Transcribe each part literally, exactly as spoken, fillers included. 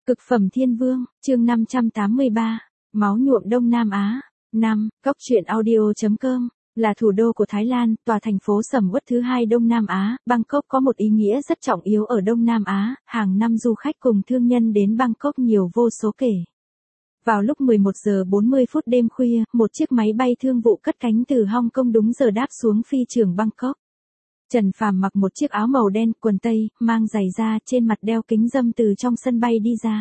Cực phẩm thiên vương, chương năm trăm tám mươi ba, máu nhuộm Đông Nam Á. năm. Cốc truyện audio chấm com là thủ đô của Thái Lan, tòa thành phố sầm uất thứ hai Đông Nam Á. Bangkok có một ý nghĩa rất trọng yếu ở Đông Nam Á, hàng năm du khách cùng thương nhân đến Bangkok nhiều vô số kể. Vào lúc mười một giờ bốn mươi phút đêm khuya, một chiếc máy bay thương vụ cất cánh từ Hong Kong đúng giờ đáp xuống phi trường Bangkok. Trần Phàm mặc một chiếc áo màu đen, quần tây, mang giày da, trên mặt đeo kính râm từ trong sân bay đi ra.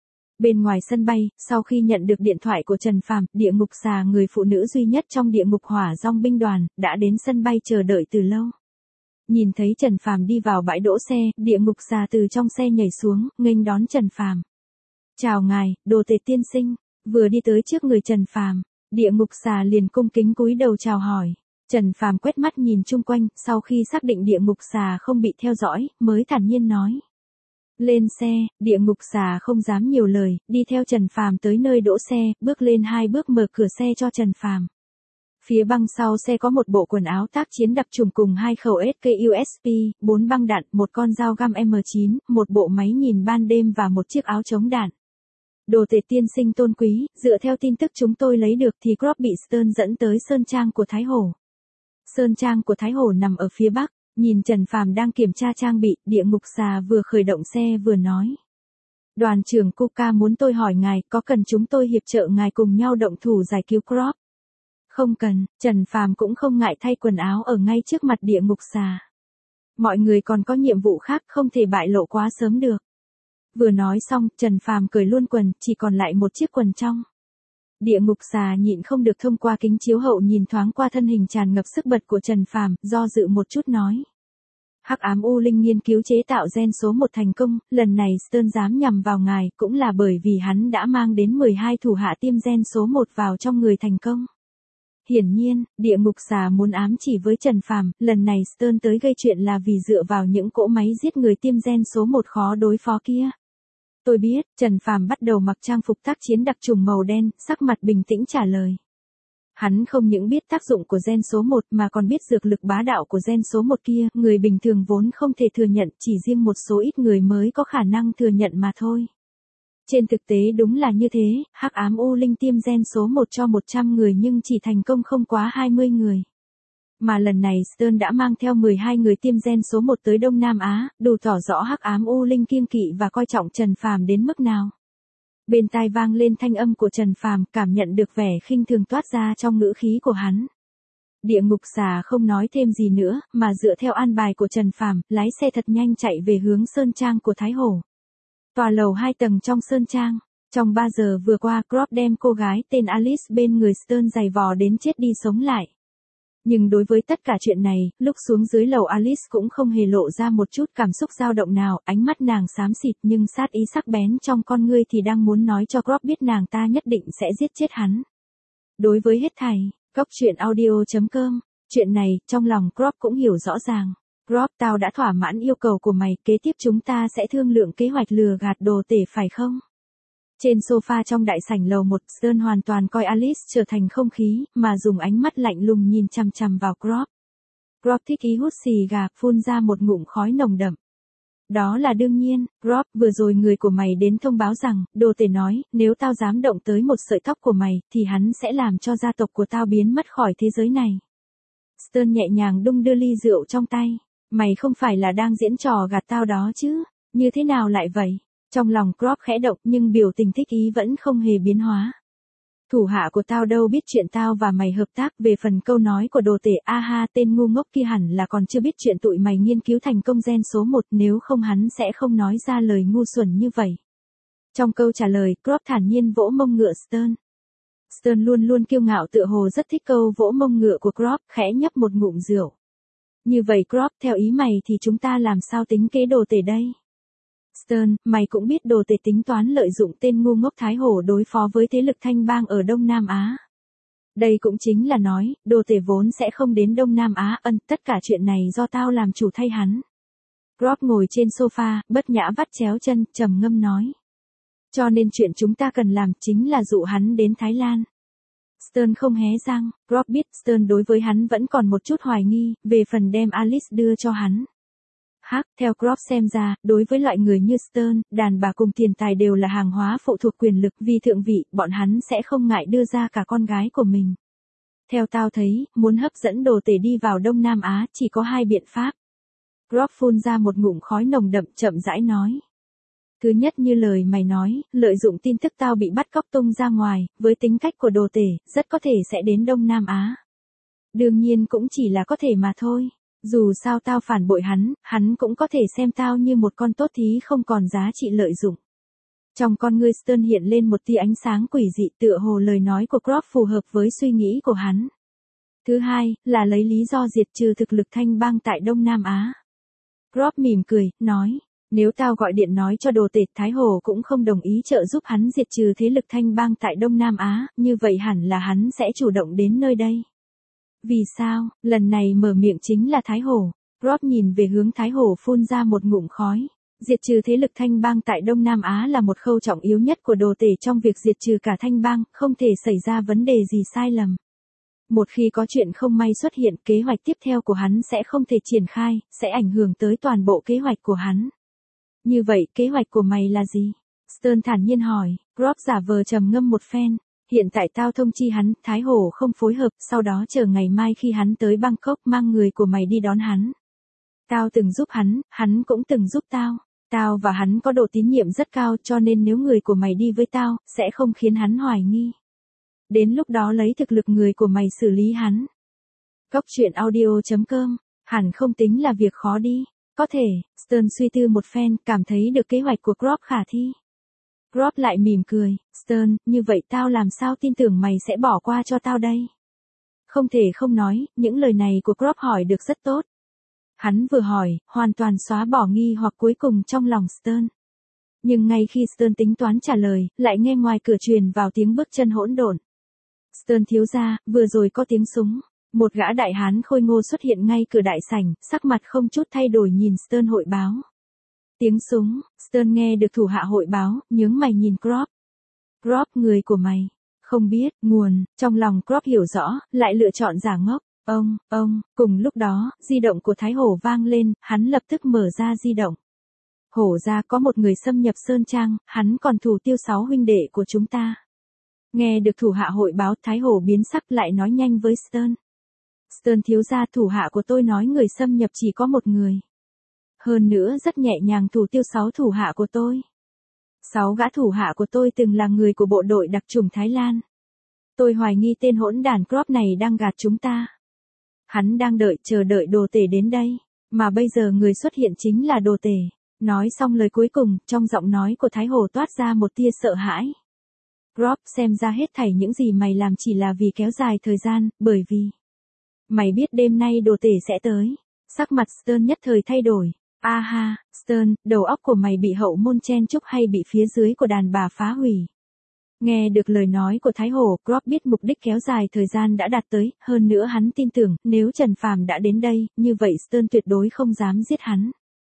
Bên ngoài sân bay, sau khi nhận được điện thoại của Trần Phàm, Địa Ngục Xà, người phụ nữ duy nhất trong Địa Ngục Hỏa Dong binh đoàn, đã đến sân bay chờ đợi từ lâu. Nhìn thấy Trần Phàm đi vào bãi đỗ xe, Địa Ngục Xà từ trong xe nhảy xuống, nghênh đón Trần Phàm. "Chào ngài, Đồ Tể tiên sinh." Vừa đi tới trước người Trần Phàm, Địa Ngục Xà liền cung kính cúi đầu chào hỏi. Trần Phàm quét mắt nhìn chung quanh, sau khi xác định Địa Ngục Xà không bị theo dõi, mới thản nhiên nói: "Lên xe." Địa Ngục Xà không dám nhiều lời, đi theo Trần Phàm tới nơi đỗ xe, bước lên hai bước mở cửa xe cho Trần Phàm. Phía băng sau xe có một bộ quần áo tác chiến đặc trùng cùng hai khẩu ét ca u ét pê, bốn băng đạn, một con dao găm M chín, một bộ máy nhìn ban đêm và một chiếc áo chống đạn. "Đồ Tể tiên sinh tôn quý, dựa theo tin tức chúng tôi lấy được thì Krop bị Stern dẫn tới Sơn Trang của Thái Hổ." Sơn Trang của Thái Hổ nằm ở phía bắc. Nhìn Trần Phàm đang kiểm tra trang bị, Địa Ngục Xà vừa khởi động xe vừa nói: "Đoàn trưởng Kuka muốn tôi hỏi ngài, có cần chúng tôi hiệp trợ ngài cùng nhau động thủ giải cứu Krop?" "Không cần." Trần Phàm cũng không ngại thay quần áo ở ngay trước mặt Địa Ngục Xà. "Mọi người còn có nhiệm vụ khác, không thể bại lộ quá sớm được." Vừa nói xong, Trần Phàm cởi luôn quần, chỉ còn lại một chiếc quần trong. Địa Ngục Xà nhịn không được thông qua kính chiếu hậu nhìn thoáng qua thân hình tràn ngập sức bật của Trần Phàm, do dự một chút nói: "Hắc ám U Linh nghiên cứu chế tạo gen số một thành công, lần này Stern dám nhằm vào ngài cũng là bởi vì hắn đã mang đến mười hai thủ hạ tiêm gen số một vào trong người thành công." Hiển nhiên, Địa Ngục Xà muốn ám chỉ với Trần Phàm, lần này Stern tới gây chuyện là vì dựa vào những cỗ máy giết người tiêm gen số một khó đối phó kia. "Tôi biết." Trần Phàm bắt đầu mặc trang phục tác chiến đặc trùng màu đen, sắc mặt bình tĩnh trả lời. Hắn không những biết tác dụng của gen số một mà còn biết dược lực bá đạo của gen số một kia, người bình thường vốn không thể thừa nhận, chỉ riêng một số ít người mới có khả năng thừa nhận mà thôi. Trên thực tế đúng là như thế, Hắc ám U Linh tiêm gen số một cho một trăm người nhưng chỉ thành công không quá hai mươi người. Mà lần này Stern đã mang theo mười hai người tiêm gen số một tới Đông Nam Á, đủ tỏ rõ Hắc ám U Linh kiêng kỵ và coi trọng Trần Phàm đến mức nào. Bên tai vang lên thanh âm của Trần Phàm, cảm nhận được vẻ khinh thường toát ra trong ngữ khí của hắn. Địa Ngục Xà không nói thêm gì nữa, mà dựa theo an bài của Trần Phàm, lái xe thật nhanh chạy về hướng Sơn Trang của Thái Hổ. Tòa lầu hai tầng trong Sơn Trang. Trong ba giờ vừa qua, Krop đem cô gái tên Alice bên người Stern giày vò đến chết đi sống lại. Nhưng đối với tất cả chuyện này, lúc xuống dưới lầu Alice cũng không hề lộ ra một chút cảm xúc dao động nào, ánh mắt nàng xám xịt nhưng sát ý sắc bén trong con ngươi thì đang muốn nói cho Krop biết nàng ta nhất định sẽ giết chết hắn. Đối với hết thảy, cốc truyện audio chấm com, chuyện này, trong lòng Krop cũng hiểu rõ ràng. "Krop, tao đã thỏa mãn yêu cầu của mày, kế tiếp chúng ta sẽ thương lượng kế hoạch lừa gạt Đồ Tể phải không?" Trên sofa trong đại sảnh lầu một, Stern hoàn toàn coi Alice trở thành không khí, mà dùng ánh mắt lạnh lùng nhìn chằm chằm vào Krop. Krop thích ý hút xì gà, phun ra một ngụm khói nồng đậm. "Đó là đương nhiên, Krop, vừa rồi người của mày đến thông báo rằng, Đồ Tể nói, nếu tao dám động tới một sợi tóc của mày, thì hắn sẽ làm cho gia tộc của tao biến mất khỏi thế giới này." Stern nhẹ nhàng đung đưa ly rượu trong tay. "Mày không phải là đang diễn trò gạt tao đó chứ? Như thế nào lại vậy?" Trong lòng Krop khẽ động nhưng biểu tình thích ý vẫn không hề biến hóa. "Thủ hạ của tao đâu biết chuyện tao và mày hợp tác, về phần câu nói của Đồ Tể, a ha, tên ngu ngốc kia hẳn là còn chưa biết chuyện tụi mày nghiên cứu thành công gen số một, nếu không hắn sẽ không nói ra lời ngu xuẩn như vậy." Trong câu trả lời, Krop thản nhiên vỗ mông ngựa Stern. Stern luôn luôn kiêu ngạo tựa hồ rất thích câu vỗ mông ngựa của Krop, khẽ nhấp một ngụm rượu. "Như vậy Krop, theo ý mày thì chúng ta làm sao tính kế Đồ Tể đây?" "Stern, mày cũng biết Đồ Tể tính toán lợi dụng tên ngu ngốc Thái Hổ đối phó với thế lực Thanh Bang ở Đông Nam Á. Đây cũng chính là nói, Đồ Tể vốn sẽ không đến Đông Nam Á, ân, tất cả chuyện này do tao làm chủ thay hắn." Krop ngồi trên sofa, bất nhã vắt chéo chân, trầm ngâm nói: "Cho nên chuyện chúng ta cần làm chính là dụ hắn đến Thái Lan." Stern không hé răng, Krop biết Stern đối với hắn vẫn còn một chút hoài nghi, về phần đem Alice đưa cho hắn. Hắc, theo Groff xem ra, đối với loại người như Stern, đàn bà cùng tiền tài đều là hàng hóa phụ thuộc quyền lực, vì thượng vị, bọn hắn sẽ không ngại đưa ra cả con gái của mình. Theo tao thấy, muốn hấp dẫn đồ tể đi vào Đông Nam Á, chỉ có hai biện pháp. Groff phun ra một ngụm khói nồng đậm, chậm rãi nói. Thứ nhất, như lời mày nói, lợi dụng tin tức tao bị bắt cóc tung ra ngoài, với tính cách của đồ tể, rất có thể sẽ đến Đông Nam Á. Đương nhiên cũng chỉ là có thể mà thôi. Dù sao tao phản bội hắn, hắn cũng có thể xem tao như một con tốt thí không còn giá trị lợi dụng. Trong con ngươi Stern hiện lên một tia ánh sáng quỷ dị, tựa hồ lời nói của Groff phù hợp với suy nghĩ của hắn. Thứ hai, là lấy lý do diệt trừ thực lực Thanh Bang tại Đông Nam Á. Groff mỉm cười, nói, nếu tao gọi điện nói cho đồ tể Thái Hồ cũng không đồng ý trợ giúp hắn diệt trừ thế lực Thanh Bang tại Đông Nam Á, như vậy hẳn là hắn sẽ chủ động đến nơi đây. Vì sao, lần này mở miệng chính là Thái Hồ. Groff nhìn về hướng Thái Hồ phun ra một ngụm khói. Diệt trừ thế lực Thanh Bang tại Đông Nam Á là một khâu trọng yếu nhất của đồ tể trong việc diệt trừ cả Thanh Bang, không thể xảy ra vấn đề gì sai lầm. Một khi có chuyện không may xuất hiện, kế hoạch tiếp theo của hắn sẽ không thể triển khai, sẽ ảnh hưởng tới toàn bộ kế hoạch của hắn. Như vậy, kế hoạch của mày là gì? Stern thản nhiên hỏi. Groff giả vờ trầm ngâm một phen. Hiện tại tao thông chi hắn, Thái Hồ không phối hợp, sau đó chờ ngày mai khi hắn tới Bangkok mang người của mày đi đón hắn. Tao từng giúp hắn, hắn cũng từng giúp tao. Tao và hắn có độ tín nhiệm rất cao cho nên nếu người của mày đi với tao, sẽ không khiến hắn hoài nghi. Đến lúc đó lấy thực lực người của mày xử lý hắn. Cốc truyện audio chấm com, hẳn không tính là việc khó đi. Có thể, Stern suy tư một phen, cảm thấy được kế hoạch của Groff khả thi. Groff lại mỉm cười, Stern, như vậy tao làm sao tin tưởng mày sẽ bỏ qua cho tao đây? Không thể không nói, những lời này của Groff hỏi được rất tốt. Hắn vừa hỏi, hoàn toàn xóa bỏ nghi hoặc cuối cùng trong lòng Stern. Nhưng ngay khi Stern tính toán trả lời, lại nghe ngoài cửa truyền vào tiếng bước chân hỗn độn. Stern thiếu gia, vừa rồi có tiếng súng. Một gã đại hán khôi ngô xuất hiện ngay cửa đại sảnh, sắc mặt không chút thay đổi nhìn Stern hội báo. Tiếng súng, Stern nghe được thủ hạ hội báo, nhướng mày nhìn Groff. Groff, người của mày. Không biết, nguồn, trong lòng Groff hiểu rõ, lại lựa chọn giả ngốc. Ông, ông, cùng lúc đó, di động của Thái Hổ vang lên, hắn lập tức mở ra di động. Hổ ra có một người xâm nhập Sơn Trang, hắn còn thủ tiêu sáu huynh đệ của chúng ta. Nghe được thủ hạ hội báo, Thái Hổ biến sắc lại nói nhanh với Stern. Stern thiếu gia, thủ hạ của tôi nói người xâm nhập chỉ có một người. Hơn nữa rất nhẹ nhàng thủ tiêu sáu thủ hạ của tôi. Sáu gã thủ hạ của tôi từng là người của bộ đội đặc chủng Thái Lan. Tôi hoài nghi tên hỗn đàn Groff này đang gạt chúng ta. Hắn đang đợi, chờ đợi đồ tể đến đây. Mà bây giờ người xuất hiện chính là đồ tể. Nói xong lời cuối cùng, trong giọng nói của Thái Hồ toát ra một tia sợ hãi. Groff, xem ra hết thảy những gì mày làm chỉ là vì kéo dài thời gian, bởi vì... Mày biết đêm nay đồ tể sẽ tới. Sắc mặt Stern nhất thời thay đổi. A ha, Stern, đầu óc của mày bị hậu môn chen chúc hay bị phía dưới của đàn bà phá hủy? Nghe được lời nói của Thái Hồ, Groff biết mục đích kéo dài thời gian đã đạt tới, hơn nữa hắn tin tưởng, nếu Trần Phàm đã đến đây, như vậy Stern tuyệt đối không dám giết hắn.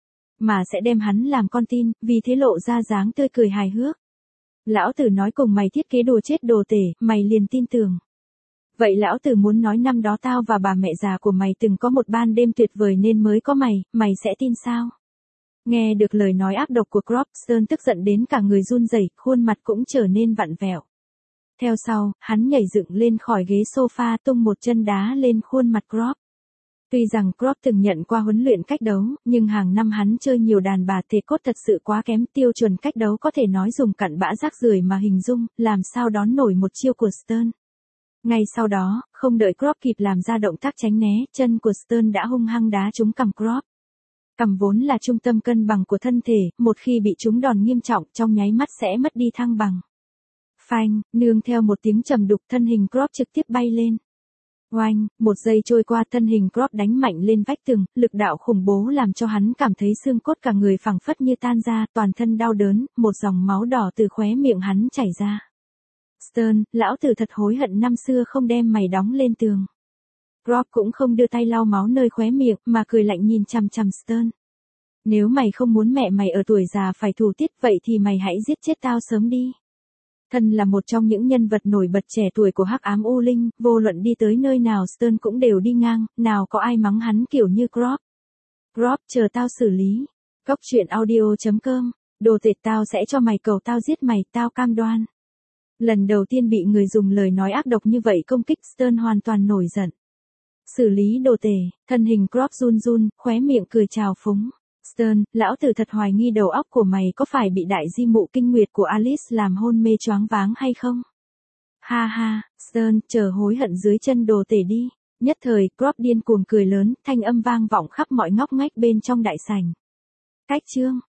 Mà sẽ đem hắn làm con tin, vì thế lộ ra dáng tươi cười hài hước. Lão tử nói cùng mày thiết kế đồ chết đồ tể, mày liền tin tưởng. Vậy lão tử muốn nói năm đó tao và bà mẹ già của mày từng có một ban đêm tuyệt vời nên mới có mày, mày sẽ tin sao? Nghe được lời nói ác độc của Groff, Stern tức giận đến cả người run rẩy, khuôn mặt cũng trở nên vặn vẹo. Theo sau, hắn nhảy dựng lên khỏi ghế sofa tung một chân đá lên khuôn mặt Groff. Tuy rằng Groff từng nhận qua huấn luyện cách đấu, nhưng hàng năm hắn chơi nhiều đàn bà thể cốt thật sự quá kém, tiêu chuẩn cách đấu có thể nói dùng cặn bã rác rưởi mà hình dung, làm sao đón nổi một chiêu của Stern. Ngay sau đó, không đợi Groff kịp làm ra động tác tránh né, chân của Stern đã hung hăng đá trúng cằm Groff. Cằm vốn là trung tâm cân bằng của thân thể, một khi bị trúng đòn nghiêm trọng, trong nháy mắt sẽ mất đi thăng bằng. Phanh, nương theo một tiếng trầm đục, thân hình Groff trực tiếp bay lên. Oanh, một giây trôi qua, thân hình Groff đánh mạnh lên vách tường, lực đạo khủng bố làm cho hắn cảm thấy xương cốt cả người phẳng phất như tan ra, toàn thân đau đớn, một dòng máu đỏ từ khóe miệng hắn chảy ra. Stern, lão tử thật hối hận năm xưa không đem mày đóng lên tường. Groff cũng không đưa tay lau máu nơi khóe miệng, mà cười lạnh nhìn chằm chằm Stern. Nếu mày không muốn mẹ mày ở tuổi già phải thủ tiết, vậy thì mày hãy giết chết tao sớm đi. Thân là một trong những nhân vật nổi bật trẻ tuổi của Hắc Ám U Linh, vô luận đi tới nơi nào Stern cũng đều đi ngang, nào có ai mắng hắn kiểu như Groff. Crop chờ tao xử lý. Cốc truyện audio.com, đồ tệ tao sẽ cho mày cầu tao giết mày, tao cam đoan. Lần đầu tiên bị người dùng lời nói ác độc như vậy công kích, Stern hoàn toàn nổi giận. Xử lý đồ tể, thân hình Crop run run, khóe miệng cười trào phúng. Stern, lão tử thật hoài nghi đầu óc của mày có phải bị đại di mụ kinh nguyệt của Alice làm hôn mê choáng váng hay không? Ha ha, Stern, chờ hối hận dưới chân đồ tể đi. Nhất thời, Crop điên cuồng cười lớn, thanh âm vang vọng khắp mọi ngóc ngách bên trong đại sảnh. Cách chương